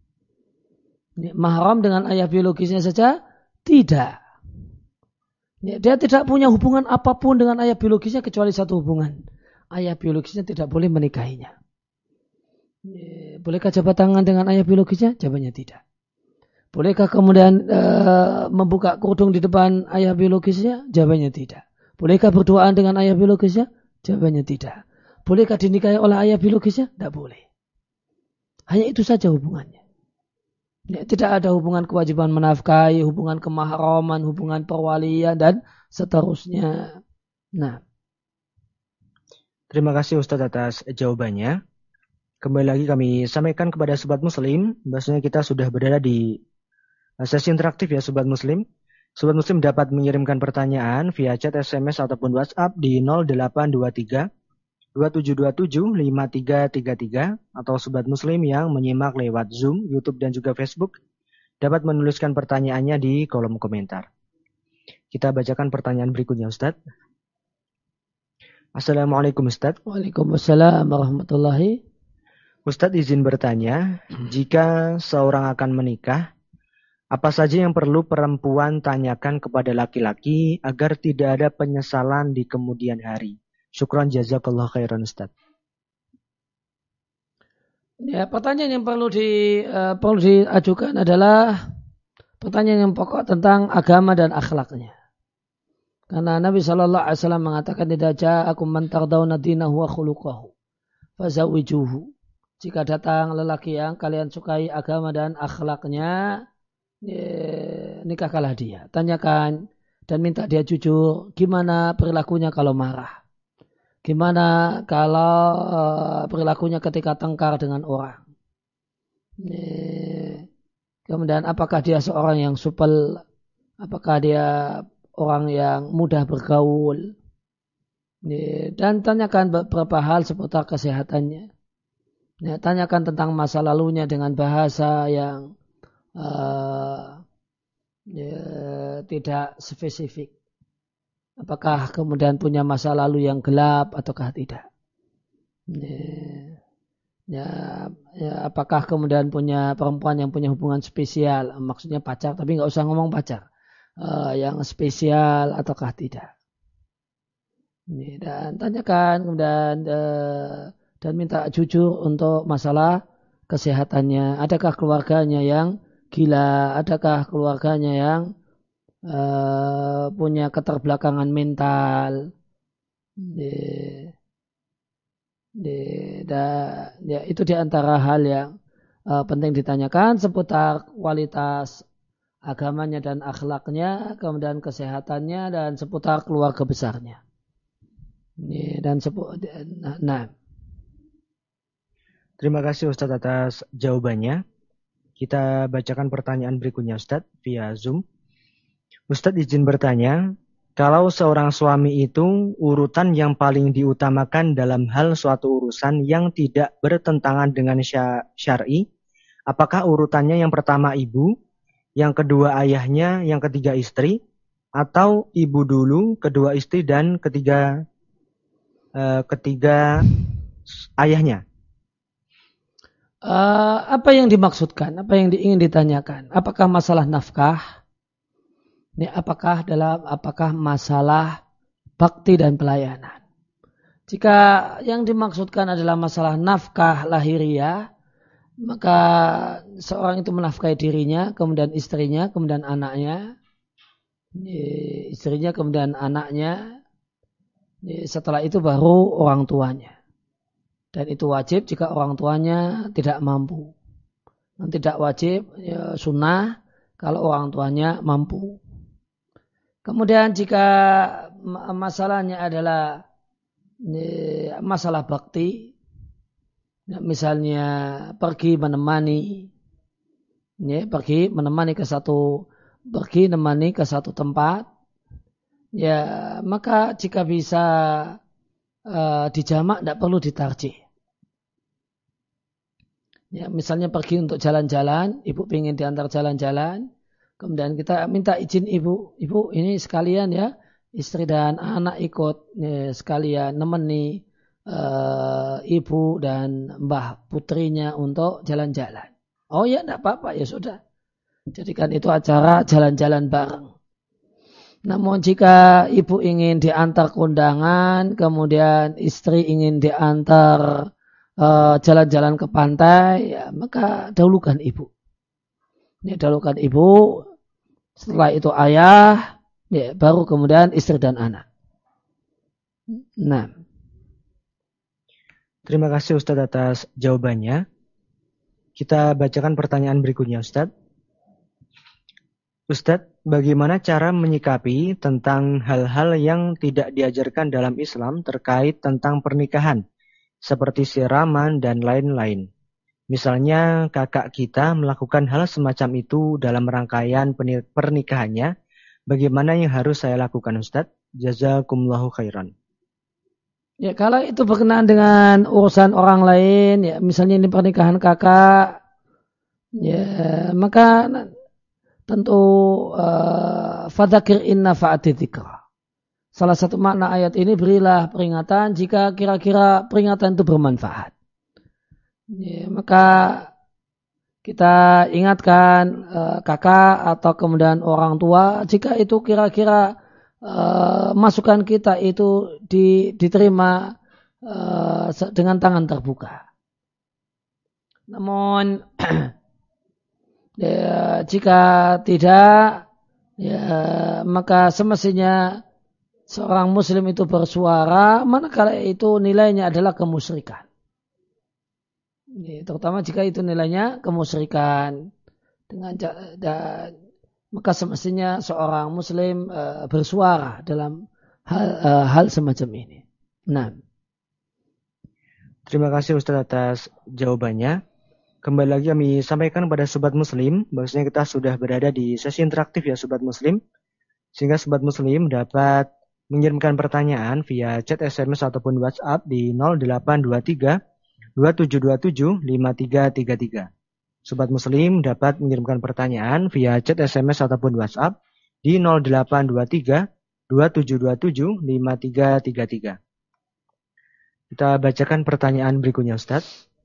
Mahram dengan ayah biologisnya saja tidak. Dia tidak punya hubungan apapun dengan ayah biologisnya kecuali satu hubungan. Ayah biologisnya tidak boleh menikahinya. Bolehkah jabat tangan dengan ayah biologisnya? Jawabannya tidak. Bolehkah kemudian e, membuka kerudung di depan ayah biologisnya? Jawabannya tidak. Bolehkah berduaan dengan ayah biologisnya? Jawabannya tidak. Bolehkah dinikahi oleh ayah biologisnya? Tidak boleh. Hanya itu saja hubungannya. Ya, tidak ada hubungan kewajiban menafkahi, hubungan kemahraman, hubungan perwalian, dan seterusnya. Nah. Terima kasih Ustadz atas jawabannya. Kembali lagi kami sampaikan kepada Sobat Muslim, bahwasanya kita sudah berada di sesi interaktif ya Sobat Muslim. Sobat Muslim dapat mengirimkan pertanyaan via chat, S M S ataupun WhatsApp di nol delapan dua tiga dua tujuh dua tujuh lima tiga tiga tiga atau Sobat Muslim yang menyimak lewat Zoom, YouTube dan juga Facebook dapat menuliskan pertanyaannya di kolom komentar. Kita bacakan pertanyaan berikutnya Ustadz. Assalamualaikum Ustadz. Waalaikumsalam warahmatullahi. Ustadz izin bertanya, jika seorang akan menikah, apa saja yang perlu perempuan tanyakan kepada laki-laki agar tidak ada penyesalan di kemudian hari? Syukran jazakallah khairan Ustadz. Ya, pertanyaan yang perlu di uh, perlu diajukan adalah pertanyaan yang pokok tentang agama dan akhlaknya. Karena Nabi Shallallahu Alaihi Wasallam mengatakan tidak ja'akum man tardawna dinahu wa khuluquhu fazawijuhu. Jika datang lelaki yang kalian sukai agama dan akhlaknya, nikahkanlah dia. Tanyakan dan minta dia jujur. Gimana perilakunya kalau marah? Gimana kalau uh, perilakunya ketika tengkar dengan orang? Kemudian apakah dia seorang yang supel? Apakah dia orang yang mudah bergaul, dan tanyakan beberapa hal seputar kesehatannya. Ya, tanyakan tentang masa lalunya dengan bahasa yang uh, ya, tidak spesifik. Apakah kemudian punya masa lalu yang gelap ataukah tidak? Ya, ya, ya, apakah kemudian punya perempuan yang punya hubungan spesial, maksudnya pacar, tapi nggak usah ngomong pacar. Uh, yang spesial ataukah tidak. Ini, dan tanyakan kemudian uh, dan minta jujur untuk masalah kesehatannya. Adakah keluarganya yang gila? Adakah keluarganya yang uh, punya keterbelakangan mental? Di, di, da, ya, itu diantara hal yang uh, penting ditanyakan seputar kualitas agamanya dan akhlaknya, kemudian kesehatannya dan seputar keluarga besarnya. Ini dan sepu, nah. Terima kasih Ustadz atas jawabannya. Kita bacakan pertanyaan berikutnya Ustadz via Zoom. Ustadz izin bertanya, kalau seorang suami itu urutan yang paling diutamakan dalam hal suatu urusan yang tidak bertentangan dengan syar'i, apakah urutannya yang pertama ibu, yang kedua ayahnya, yang ketiga istri, atau ibu dulu, kedua istri, dan ketiga uh, ketiga ayahnya? Uh, apa yang dimaksudkan? Apa yang ingin ditanyakan? Apakah masalah nafkah? Ini apakah dalam apakah masalah bakti dan pelayanan? Jika yang dimaksudkan adalah masalah nafkah lahiriah, maka seorang itu menafkahi dirinya, kemudian istrinya, kemudian anaknya, istrinya, kemudian anaknya, setelah itu baru orang tuanya. Dan itu wajib jika orang tuanya tidak mampu. Dan tidak wajib, ya, sunnah kalau orang tuanya mampu. Kemudian jika masalahnya adalah masalah bakti, misalnya pergi menemani, ya, pergi menemani ke satu, pergi menemani ke satu tempat, ya maka jika bisa uh, dijamak tidak perlu ditarjih. Ya, misalnya pergi untuk jalan-jalan, ibu ingin diantar jalan-jalan, kemudian kita minta izin ibu, ibu ini sekalian ya, istri dan anak ikut ya, sekalian nemeni uh, ibu dan mbah putrinya untuk jalan-jalan. Oh ya, tidak apa-apa, ya sudah. Jadikan itu acara jalan-jalan bareng. Namun jika ibu ingin diantar kondangan, kemudian istri ingin diantar jalan-jalan ke pantai, ya, maka dahulukan ibu. Ya, dahulukan ibu, setelah itu ayah, ya, baru kemudian istri dan anak. Nah, terima kasih Ustadz atas jawabannya. Kita bacakan pertanyaan berikutnya, Ustadz. Ustadz, bagaimana cara menyikapi tentang hal-hal yang tidak diajarkan dalam Islam terkait tentang pernikahan? Seperti siraman dan lain-lain. Misalnya kakak kita melakukan hal semacam itu dalam rangkaian pernikahannya. Bagaimana yang harus saya lakukan, Ustadz? Jazakumullahu khairan. Ya, kalau itu berkenaan dengan urusan orang lain, ya misalnya ini pernikahan kakak, ya maka tentu uh, fadzakir inna fa'ati dzikra. Salah satu makna ayat ini, berilah peringatan jika kira-kira peringatan itu bermanfaat. Ya, maka kita ingatkan uh, kakak atau kemudian orang tua jika itu kira-kira uh, masukan kita itu di, diterima uh, dengan tangan terbuka. Namun ya, jika tidak, ya, maka semestinya seorang muslim itu bersuara manakala itu nilainya adalah kemusyrikan. Ya, terutama jika itu nilainya kemusyrikan. Dengan dan, maka semestinya seorang muslim uh, bersuara dalam hal, uh, hal semacam ini. Nah. Terima kasih Ustaz atas jawabannya. Kembali lagi kami sampaikan kepada sobat muslim, bahwasanya kita sudah berada di sesi interaktif ya sobat muslim. Sehingga sobat muslim dapat mengirimkan pertanyaan via chat S M S ataupun WhatsApp di nol delapan dua tiga dua tujuh dua tujuh lima tiga tiga tiga. Sobat muslim dapat mengirimkan pertanyaan via chat S M S ataupun WhatsApp di nol delapan dua tiga dua tujuh dua tujuh lima tiga tiga tiga. Kita bacakan pertanyaan berikutnya Ustaz.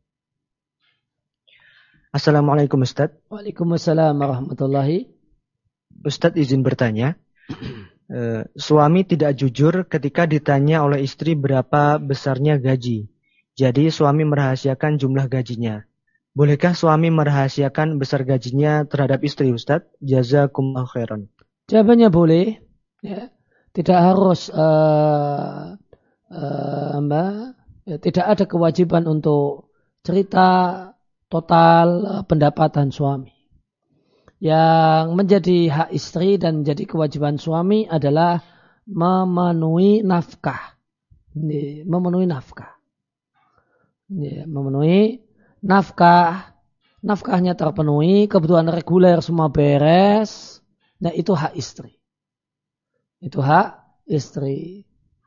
Assalamualaikum Ustaz. Waalaikumsalam warahmatullahi. Ustaz izin bertanya. Uh, suami tidak jujur ketika ditanya oleh istri berapa besarnya gaji. Jadi suami merahasiakan jumlah gajinya. Bolehkah suami merahasiakan besar gajinya terhadap istri Ustadz? Jazakumullahu khairan. Jawabannya boleh. Ya. Tidak harus uh, uh, mbak, ya, tidak ada kewajiban untuk cerita total uh, pendapatan suami. Yang menjadi hak istri dan menjadi kewajiban suami adalah memenuhi nafkah. Memenuhi nafkah. Memenuhi nafkah. Nafkahnya terpenuhi, kebutuhan reguler semua beres. Nah itu hak istri. Itu hak istri.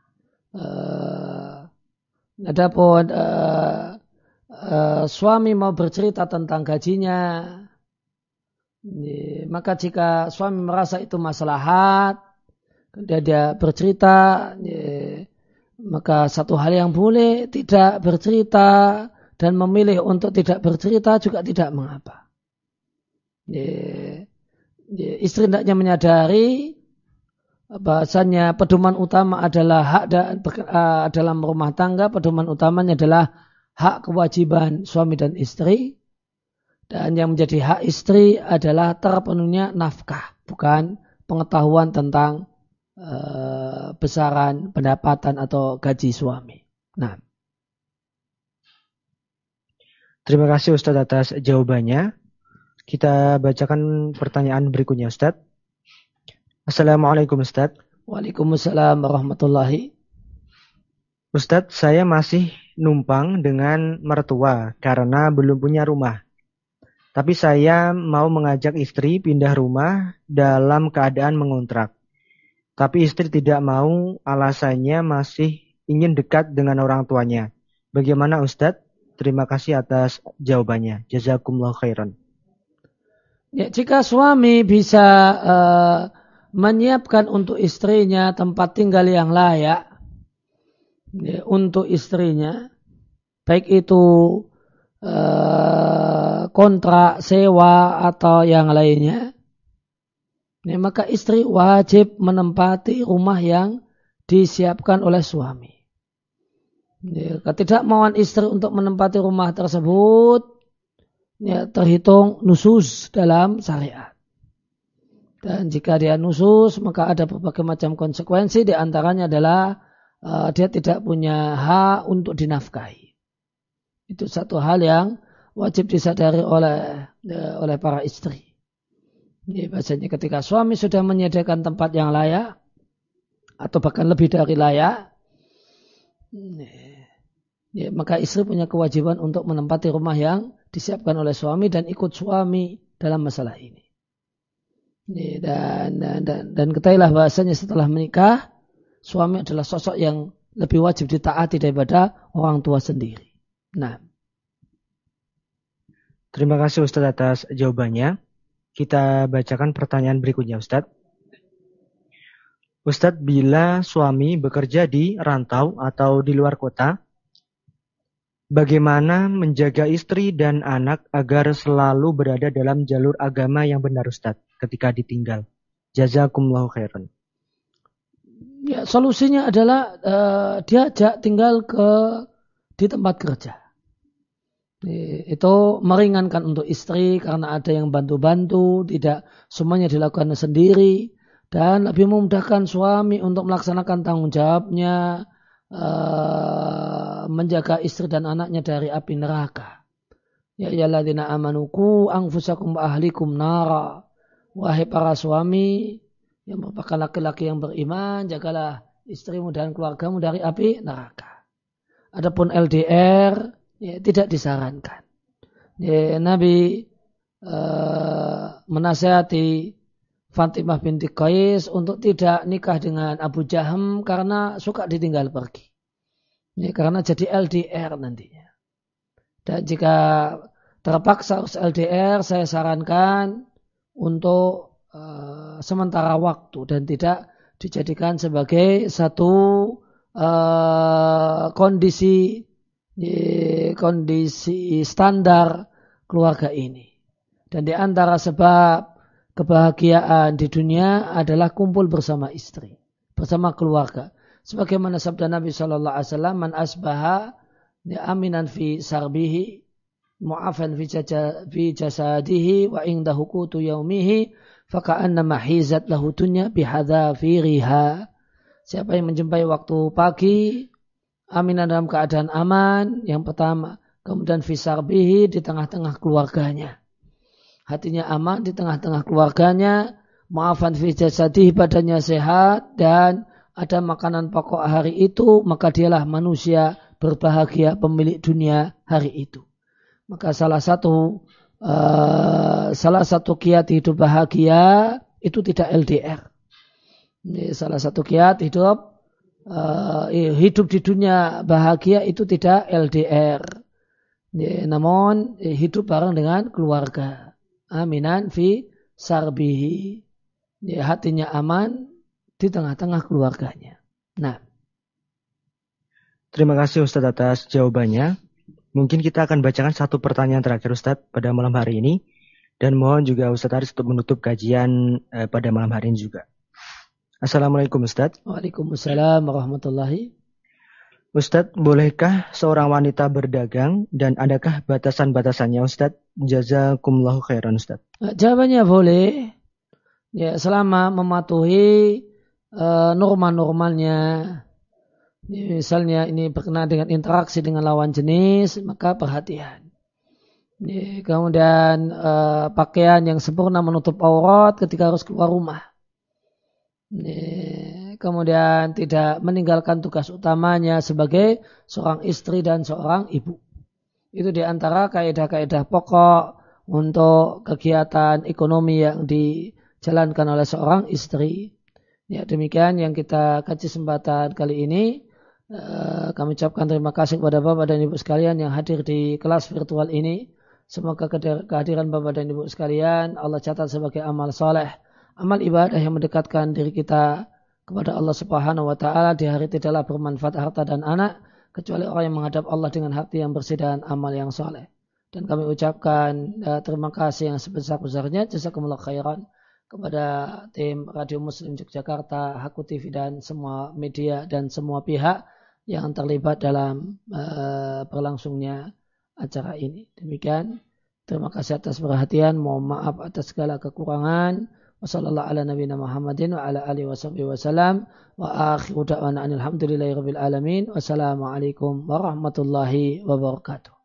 Uh, adapun uh, uh, suami mau bercerita tentang gajinya, maka jika suami merasa itu maslahat, dia, dia bercerita, maka satu hal yang boleh tidak bercerita dan memilih untuk tidak bercerita juga tidak mengapa. Istri hendaknya menyadari bahasanya pedoman utama adalah hak dalam rumah tangga, pedoman utamanya adalah hak kewajiban suami dan istri. Dan yang menjadi hak istri adalah terpenuhnya nafkah, bukan pengetahuan tentang uh, besaran pendapatan atau gaji suami. Nah, terima kasih Ustadz atas jawabannya. Kita bacakan pertanyaan berikutnya Ustadz. Assalamualaikum Ustadz. Waalaikumsalam warahmatullahi. Ustadz, saya masih numpang dengan mertua karena belum punya rumah. Tapi saya mau mengajak istri pindah rumah dalam keadaan mengontrak. tapi istri tidak mau, alasannya masih ingin dekat dengan orang tuanya. Bagaimana Ustadz? Terima kasih atas jawabannya. Jazakumullah khairan. Ya, jika suami bisa uh, menyiapkan untuk istrinya tempat tinggal yang layak ya, untuk istrinya, baik itu uh, kontrak, sewa atau yang lainnya, ya, maka istri wajib menempati rumah yang disiapkan oleh suami. Ya, ketidakmauan istri untuk menempati rumah tersebut ya, terhitung nusus dalam syariat. Dan jika dia nusus, maka ada berbagai macam konsekuensi. Di antaranya adalah uh, dia tidak punya hak untuk dinafkahi. Itu satu hal yang wajib disadari oleh uh, oleh para istri. Jadi, bahasanya ketika suami sudah menyediakan tempat yang layak, atau bahkan lebih dari layak, ya, maka istri punya kewajiban untuk menempati rumah yang disiapkan oleh suami dan ikut suami dalam masalah ini. Ya, dan, dan, dan, dan ketahuilah bahasanya setelah menikah, suami adalah sosok yang lebih wajib ditaati daripada orang tua sendiri. Nah, terima kasih Ustadz atas jawabannya. Kita bacakan pertanyaan berikutnya Ustadz. Ustadz, bila suami bekerja di rantau atau di luar kota, bagaimana menjaga istri dan anak agar selalu berada dalam jalur agama yang benar Ustadz ketika ditinggal? Jazakumullahu khairan. Ya, solusinya adalah uh, diajak tinggal ke di tempat kerja. Itu meringankan untuk istri karena ada yang bantu-bantu, tidak semuanya dilakukan sendiri, dan lebih memudahkan suami untuk melaksanakan tanggung jawabnya, uh, menjaga istri dan anaknya dari api neraka. Ya ayyuhalladzina amanu qu anfusakum wa ahlikum nara. Wahai para suami yang merupakan laki-laki yang beriman, jagalah istrimu dan keluargamu dari api neraka. Adapun L D R ya, tidak disarankan. Ya, Nabi uh, menasihati Fatimah binti Qais untuk tidak nikah dengan Abu Jaham karena suka ditinggal pergi. Ya, karena jadi L D R nantinya. Dan jika terpaksa harus L D R, saya sarankan untuk uh, sementara waktu dan tidak dijadikan sebagai satu uh, kondisi kondisi standar keluarga ini. Dan di antara sebab kebahagiaan di dunia adalah kumpul bersama istri, bersama keluarga. Sebagaimana sabda Nabi Shallallahu Alaihi Wasallam, "Man asbaha aminan fi sarbihi, mu'afan fi jasadihi, wa indahu qutu yaumihi, faka'annama hizat lahu dunya bihadzafiriha." Siapa yang menjumpai waktu pagi aminan dalam keadaan aman, yang pertama, kemudian fisarbihi di tengah-tengah keluarganya. Hatinya aman di tengah-tengah keluarganya, mu'afan fi jasadihi, badannya sehat dan ada makanan pokok hari itu, maka dialah manusia berbahagia pemilik dunia hari itu. Maka salah satu uh, salah satu kiat hidup bahagia itu tidak L D R. Ini salah satu kiat hidup Uh, hidup di dunia bahagia itu tidak L D R, ya, namun hidup bareng dengan keluarga. Aminan fi sarbihi, ya, hatinya aman di tengah-tengah keluarganya. Nah, terima kasih Ustadz atas jawabannya. Mungkin kita akan bacakan satu pertanyaan terakhir Ustadz pada malam hari ini, dan mohon juga Ustadz Haris untuk menutup kajian eh, pada malam hari ini juga. Assalamualaikum Ustadz. Waalaikumsalam warahmatullahi. Ustadz, bolehkah seorang wanita berdagang dan adakah batasan-batasannya Ustadz? Jazakumullahu khairan Ustadz. Jawabannya boleh. Ya, selama mematuhi uh, norma-normalnya. Ya, misalnya ini berkenaan dengan interaksi dengan lawan jenis, maka perhatian. Ya, kemudian uh, pakaian yang sempurna menutup aurat ketika harus keluar rumah. Kemudian tidak meninggalkan tugas utamanya sebagai seorang istri dan seorang ibu. Itu diantara kaidah-kaidah pokok untuk kegiatan ekonomi yang dijalankan oleh seorang istri. Ya, demikian yang kita kaji kesempatan kali ini. Uh, kami ucapkan terima kasih kepada Bapak dan Ibu sekalian yang hadir di kelas virtual ini. Semoga kehadiran Bapak dan Ibu sekalian Allah catat sebagai amal soleh, amal ibadah yang mendekatkan diri kita kepada Allah Subhanahu wa taala. Di hari tidaklah bermanfaat harta dan anak kecuali orang yang menghadap Allah dengan hati yang bersih dan amal yang soleh. Dan kami ucapkan uh, terima kasih yang sebesar-besarnya jazakumullah khairan kepada tim Radio Muslim Yogyakarta, Haku T V dan semua media dan semua pihak yang terlibat dalam uh, berlangsungnya acara ini. Demikian, terima kasih atas perhatian, mohon maaf atas segala kekurangan. Wassallallahu ala nabiyina Muhammadin wa ala alihi washabihi wasallam wa akhiru da'wana alhamdulillahi rabbil alamin. Wassalamualaikum warahmatullahi wabarakatuh.